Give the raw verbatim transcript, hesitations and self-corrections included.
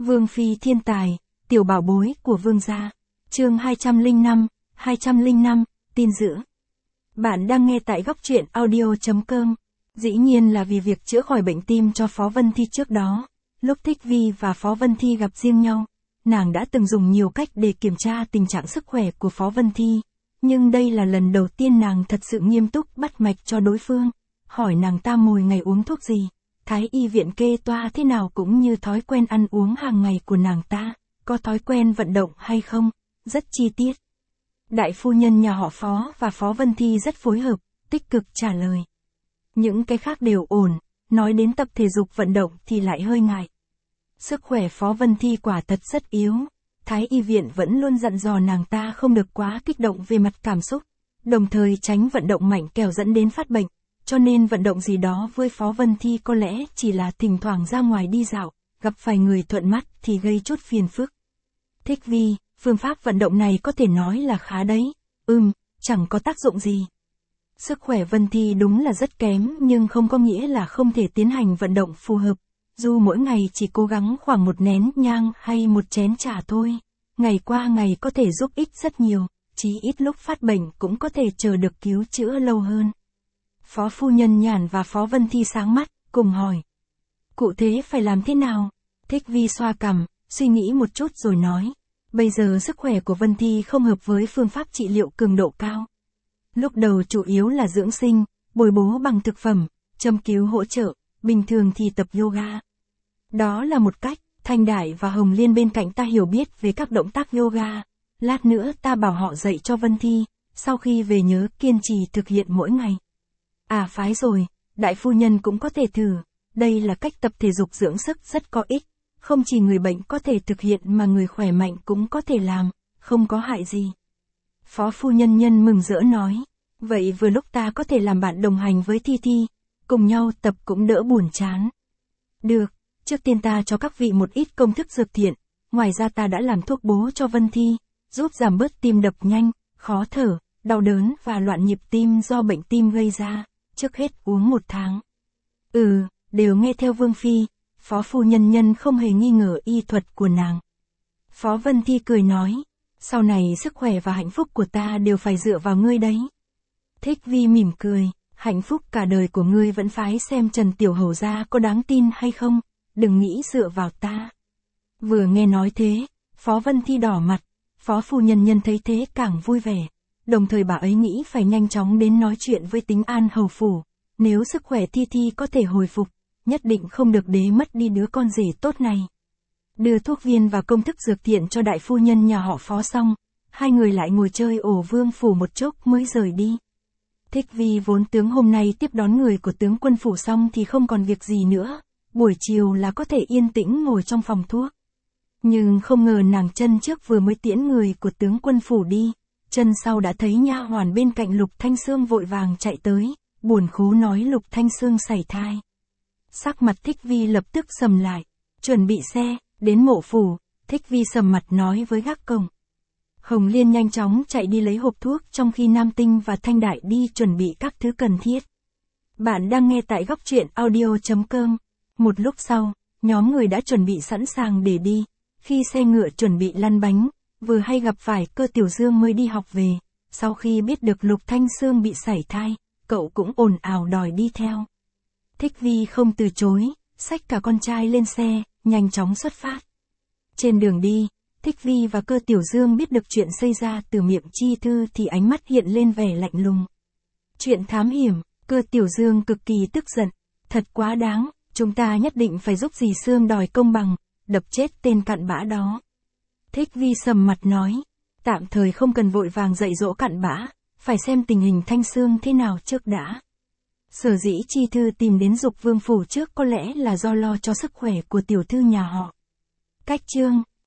Vương phi thiên tài, tiểu bảo bối của vương gia. Chương hai trăm lẻ năm, hai trăm lẻ năm, tin dữ. Bạn đang nghe tại góc truyện audio chấm com. Dĩ nhiên là vì việc chữa khỏi bệnh tim cho Phó Vân Thi trước đó. Lúc Thích Vi và Phó Vân Thi gặp riêng nhau, nàng đã từng dùng nhiều cách để kiểm tra tình trạng sức khỏe của Phó Vân Thi. Nhưng đây là lần đầu tiên nàng thật sự nghiêm túc bắt mạch cho đối phương, hỏi nàng ta mỗi ngày uống thuốc gì, thái y viện kê toa thế nào cũng như thói quen ăn uống hàng ngày của nàng ta, có thói quen vận động hay không, rất chi tiết. Đại phu nhân nhà họ Phó và Phó Vân Thi rất phối hợp, tích cực trả lời. Những cái khác đều ổn, nói đến tập thể dục vận động thì lại hơi ngại. Sức khỏe Phó Vân Thi quả thật rất yếu, thái y viện vẫn luôn dặn dò nàng ta không được quá kích động về mặt cảm xúc, đồng thời tránh vận động mạnh kẻo dẫn đến phát bệnh, cho nên vận động gì đó với Phó Vân Thi có lẽ chỉ là thỉnh thoảng ra ngoài đi dạo, gặp phải người thuận mắt thì gây chút phiền phức. Thích Vi, phương pháp vận động này có thể nói là khá đấy. Ừm, chẳng có tác dụng gì. Sức khỏe Vân Thi đúng là rất kém nhưng không có nghĩa là không thể tiến hành vận động phù hợp. Dù mỗi ngày chỉ cố gắng khoảng một nén nhang hay một chén trà thôi, ngày qua ngày có thể giúp ích rất nhiều, chí ít lúc phát bệnh cũng có thể chờ được cứu chữa lâu hơn. Phó phu nhân Nhàn và Phó Vân Thi sáng mắt, cùng hỏi. Cụ thể phải làm thế nào? Thích Vi xoa cằm, suy nghĩ một chút rồi nói. Bây giờ sức khỏe của Vân Thi không hợp với phương pháp trị liệu cường độ cao. Lúc đầu chủ yếu là dưỡng sinh, bồi bổ bằng thực phẩm, châm cứu hỗ trợ, bình thường thì tập yoga. Đó là một cách, Thanh Đại và Hồng Liên bên cạnh ta hiểu biết về các động tác yoga. Lát nữa ta bảo họ dạy cho Vân Thi, sau khi về nhớ kiên trì thực hiện mỗi ngày. À phái rồi, đại phu nhân cũng có thể thử, đây là cách tập thể dục dưỡng sức rất có ích, không chỉ người bệnh có thể thực hiện mà người khỏe mạnh cũng có thể làm, không có hại gì. Phó phu nhân Nhân mừng rỡ nói, vậy vừa lúc ta có thể làm bạn đồng hành với Thi Thi, cùng nhau tập cũng đỡ buồn chán. Được, trước tiên ta cho các vị một ít công thức dược thiện, ngoài ra ta đã làm thuốc bố cho Vân Thi, giúp giảm bớt tim đập nhanh, khó thở, đau đớn và loạn nhịp tim do bệnh tim gây ra, trước hết uống một tháng. Ừ, đều nghe theo Vương Phi, Phó phu nhân Nhân không hề nghi ngờ y thuật của nàng. Phó Vân Thi cười nói, sau này sức khỏe và hạnh phúc của ta đều phải dựa vào ngươi đấy. Thích Vi mỉm cười, hạnh phúc cả đời của ngươi vẫn phải xem Trần Tiểu Hầu gia có đáng tin hay không, đừng nghĩ dựa vào ta. Vừa nghe nói thế, Phó Vân Thi đỏ mặt, Phó phu nhân Nhân thấy thế càng vui vẻ, đồng thời bà ấy nghĩ phải nhanh chóng đến nói chuyện với Tính An hầu phủ, nếu sức khỏe Thi Thi có thể hồi phục, nhất định không được để mất đi đứa con rể tốt này. Đưa thuốc viên và công thức dược thiện cho đại phu nhân nhà họ Phó xong, hai người lại ngồi chơi ổ vương phủ một chốc mới rời đi. Thích Vi vốn tướng hôm nay tiếp đón người của tướng quân phủ xong thì không còn việc gì nữa, buổi chiều là có thể yên tĩnh ngồi trong phòng thuốc. Nhưng không ngờ nàng chân trước vừa mới tiễn người của tướng quân phủ đi, chân sau đã thấy nha hoàn bên cạnh Lục Thanh Xương vội vàng chạy tới, buồn khú nói Lục Thanh Xương sảy thai. Sắc mặt Thích Vi lập tức sầm lại, chuẩn bị xe, đến mộ phủ, Thích Vi sầm mặt nói với gác cổng. Hồng Liên nhanh chóng chạy đi lấy hộp thuốc trong khi Nam Tinh và Thanh Đại đi chuẩn bị các thứ cần thiết. Bạn đang nghe tại góc truyện audio chấm com. Một lúc sau, nhóm người đã chuẩn bị sẵn sàng để đi. Khi xe ngựa chuẩn bị lăn bánh, vừa hay gặp phải Cơ Tiểu Dương mới đi học về. Sau khi biết được Lục Thanh Xương bị sảy thai, cậu cũng ồn ào đòi đi theo. Thích Vi không từ chối, xách cả con trai lên xe, nhanh chóng xuất phát. Trên đường đi, Thích Vi và Cơ Tiểu Dương biết được chuyện xảy ra từ miệng Chi Thư thì ánh mắt hiện lên vẻ lạnh lùng. Chuyện thám hiểm, Cơ Tiểu Dương cực kỳ tức giận, thật quá đáng, chúng ta nhất định phải giúp dì Sương đòi công bằng, đập chết tên cặn bã đó. Thích Vi sầm mặt nói, tạm thời không cần vội vàng dạy dỗ cặn bã, phải xem tình hình Thanh Sương thế nào trước đã. Sở dĩ Chi Thư tìm đến Dục Vương phủ trước có lẽ là do lo cho sức khỏe của tiểu thư nhà họ. Cách chương